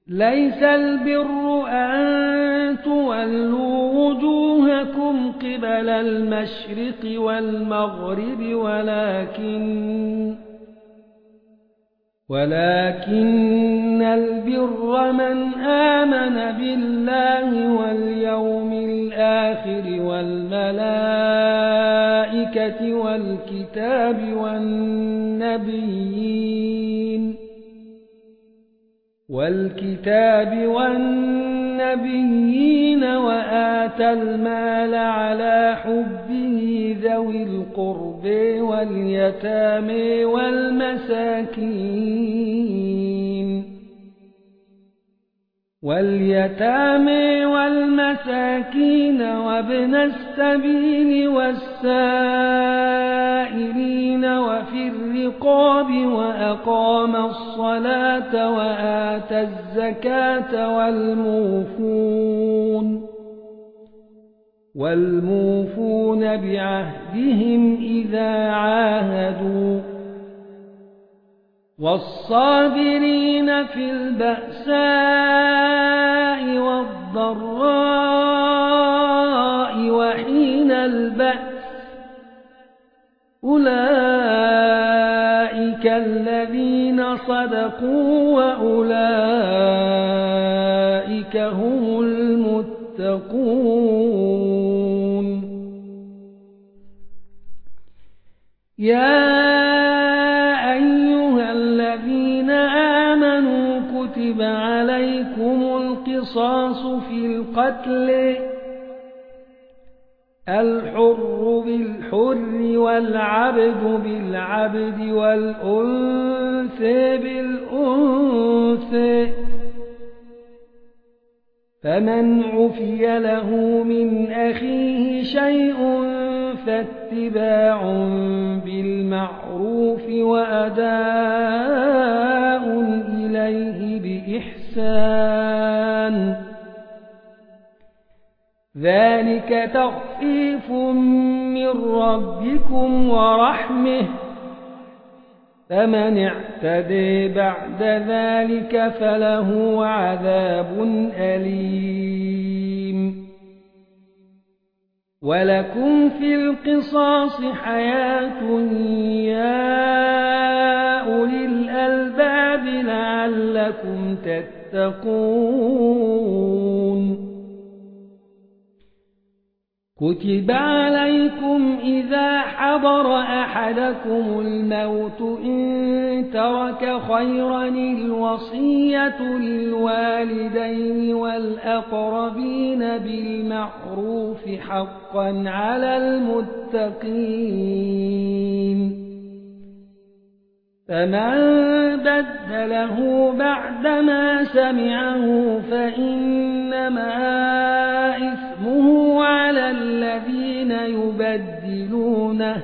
ليس البر أن تولوا وجوهكم قبل المشرق والمغرب ولكن البر من آمن بالله واليوم الآخر والملائكة والنبيين وآتى المال على حبه ذوي القرب واليتامى والمساكين وابن السبيل والسائلين وفي الرقاب وأقام الصلاة وآتى الزكاة والموفون بعهدهم إذا عاهدوا والصابرين في البأساء والضراء وحين البأس أولئك الذين صدقوا وأولئك هم المتقون. كتب عليكم القصاص في القتل الحر بالحر والعبد بالعبد والأنثى بالأنثى فمن عفي له من أخيه شيء فاتباع بالمعروف وأداء إليه بإحسان ذلك تخفيف من ربكم ورحمة فمن اعتدى بعد ذلك فله عذاب أليم. ولكم في القصاص حياة يا أولي الألباب لعلكم تتقون. كتب عليكم إذا حضر أحدكم الموت إن ترك خيرا الوصية للوالدين والأقربين بالمعروف حقا على المتقين فمن بدله بعدما سمعه فإنما إثمه على الذين يبدلونه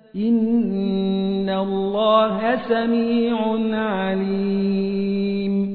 إن الله سميع عليم.